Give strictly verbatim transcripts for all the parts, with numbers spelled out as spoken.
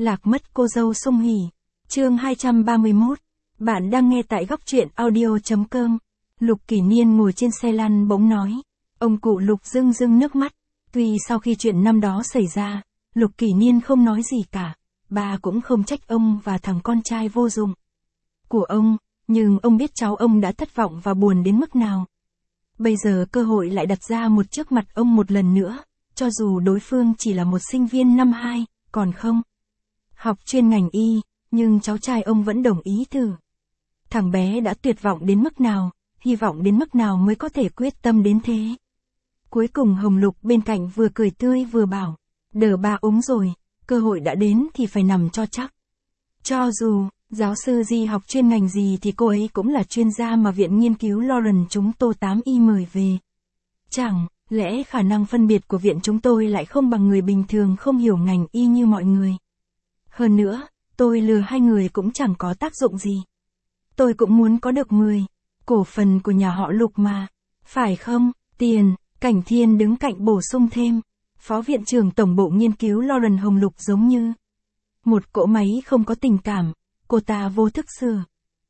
Lạc mất cô dâu sung hỉ. Chương hai trăm ba mươi mốt. Bạn đang nghe tại góc truyện audio.com. Lục Kỷ Niên ngồi trên xe lăn bỗng nói. Ông cụ Lục rưng rưng nước mắt. Tuy sau khi chuyện năm đó xảy ra, Lục Kỷ Niên không nói gì cả. Bà cũng không trách ông và thằng con trai vô dụng của ông, nhưng ông biết cháu ông đã thất vọng và buồn đến mức nào. Bây giờ cơ hội lại đặt ra một trước mặt ông một lần nữa, cho dù đối phương chỉ là một sinh viên năm hai, còn không học chuyên ngành y, nhưng cháu trai ông vẫn đồng ý thử. Thằng bé đã tuyệt vọng đến mức nào, hy vọng đến mức nào mới có thể quyết tâm đến thế. Cuối cùng Hồng Lục bên cạnh vừa cười tươi vừa bảo, đờ ba úng rồi, cơ hội đã đến thì phải nằm cho chắc. Cho dù, giáo sư Di học chuyên ngành gì thì cô ấy cũng là chuyên gia mà Viện Nghiên cứu Lawrence chúng tôi tám y mời về. Chẳng lẽ khả năng phân biệt của viện chúng tôi lại không bằng người bình thường không hiểu ngành y như mọi người. Hơn nữa, tôi lừa hai người cũng chẳng có tác dụng gì. Tôi cũng muốn có được mười cổ phần của nhà họ Lục mà. Phải không? Tiền, Cảnh Thiên đứng cạnh bổ sung thêm. Phó viện trưởng tổng bộ nghiên cứu Lawrence Hồng Lục giống như một cỗ máy không có tình cảm, cô ta vô thức sửa.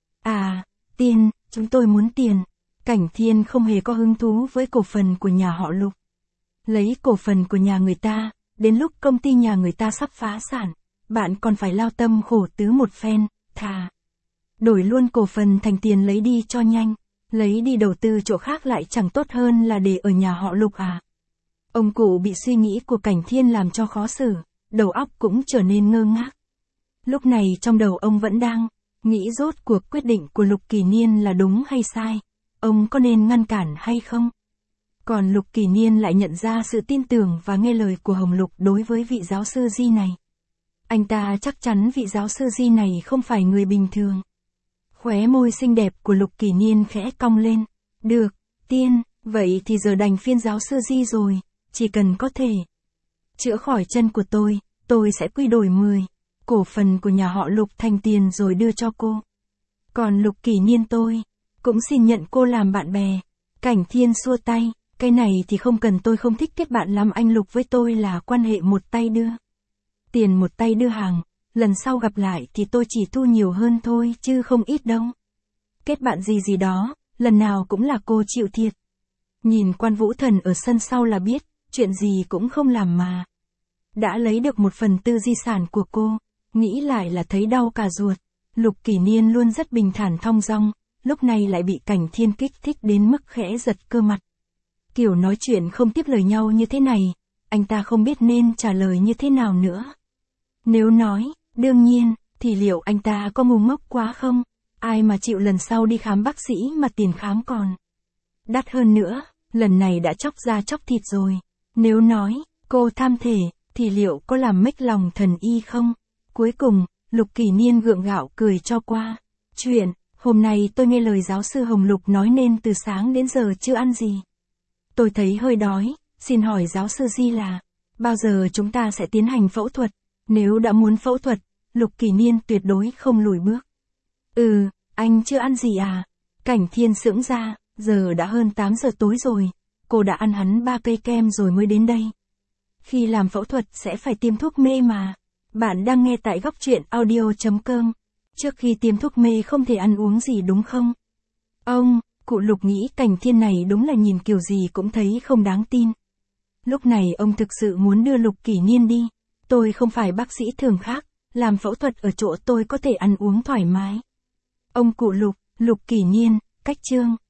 À, tiền, chúng tôi muốn tiền. Cảnh Thiên không hề có hứng thú với cổ phần của nhà họ Lục. Lấy cổ phần của nhà người ta, đến lúc công ty nhà người ta sắp phá sản, bạn còn phải lao tâm khổ tứ một phen, thà đổi luôn cổ phần thành tiền lấy đi cho nhanh, lấy đi đầu tư chỗ khác lại chẳng tốt hơn là để ở nhà họ Lục à. Ông cụ bị suy nghĩ của Cảnh Thiên làm cho khó xử, đầu óc cũng trở nên ngơ ngác. Lúc này trong đầu ông vẫn đang nghĩ rốt cuộc quyết định của Lục Kỷ Niên là đúng hay sai, ông có nên ngăn cản hay không? Còn Lục Kỷ Niên lại nhận ra sự tin tưởng và nghe lời của Hồng Lục đối với vị giáo sư Di này. Anh ta chắc chắn vị giáo sư Di này không phải người bình thường. Khóe môi xinh đẹp của Lục Kỷ Niên khẽ cong lên. Được, tiên, vậy thì giờ đành phiên giáo sư Di rồi, chỉ cần có thể chữa khỏi chân của tôi, tôi sẽ quy đổi mười cổ phần của nhà họ Lục thành tiền rồi đưa cho cô. Còn Lục Kỷ Niên tôi cũng xin nhận cô làm bạn bè. Cảnh Thiên xua tay, cái này thì không cần, tôi không thích kết bạn lắm, anh Lục với tôi là quan hệ một tay đưa tiền một tay đưa hàng, lần sau gặp lại thì tôi chỉ thu nhiều hơn thôi chứ không ít đâu. Kết bạn gì gì đó, lần nào cũng là cô chịu thiệt. Nhìn Quan Vũ Thần ở sân sau là biết, chuyện gì cũng không làm mà đã lấy được một phần tư di sản của cô, nghĩ lại là thấy đau cả ruột. Lục Kỷ Niên luôn rất bình thản thong dong, lúc này lại bị Cảnh Thiên kích thích đến mức khẽ giật cơ mặt. Kiểu nói chuyện không tiếp lời nhau như thế này, anh ta không biết nên trả lời như thế nào nữa. Nếu nói, đương nhiên, thì liệu anh ta có ngu ngốc quá không? Ai mà chịu lần sau đi khám bác sĩ mà tiền khám còn đắt hơn nữa, lần này đã chóc da chóc thịt rồi. Nếu nói, cô tham thể, thì liệu có làm mếch lòng thần y không? Cuối cùng, Lục Kỷ Niên gượng gạo cười cho qua. Chuyện, hôm nay tôi nghe lời giáo sư Hồng Lục nói nên từ sáng đến giờ chưa ăn gì. Tôi thấy hơi đói, xin hỏi giáo sư Di là, bao giờ chúng ta sẽ tiến hành phẫu thuật? Nếu đã muốn phẫu thuật, Lục Kỷ Niên tuyệt đối không lùi bước. Ừ, anh chưa ăn gì à? Cảnh Thiên sững ra, giờ đã hơn tám giờ tối rồi, cô đã ăn hắn ba cây kem rồi mới đến đây. Khi làm phẫu thuật sẽ phải tiêm thuốc mê mà. Bạn đang nghe tại góc truyện audio.com. Trước khi tiêm thuốc mê không thể ăn uống gì đúng không? Ông, cụ Lục nghĩ Cảnh Thiên này đúng là nhìn kiểu gì cũng thấy không đáng tin. Lúc này ông thực sự muốn đưa Lục Kỷ Niên đi. Tôi không phải bác sĩ thường khác, làm phẫu thuật ở chỗ tôi có thể ăn uống thoải mái. Ông cụ Lục, Lục Kỷ Niên, cách chương.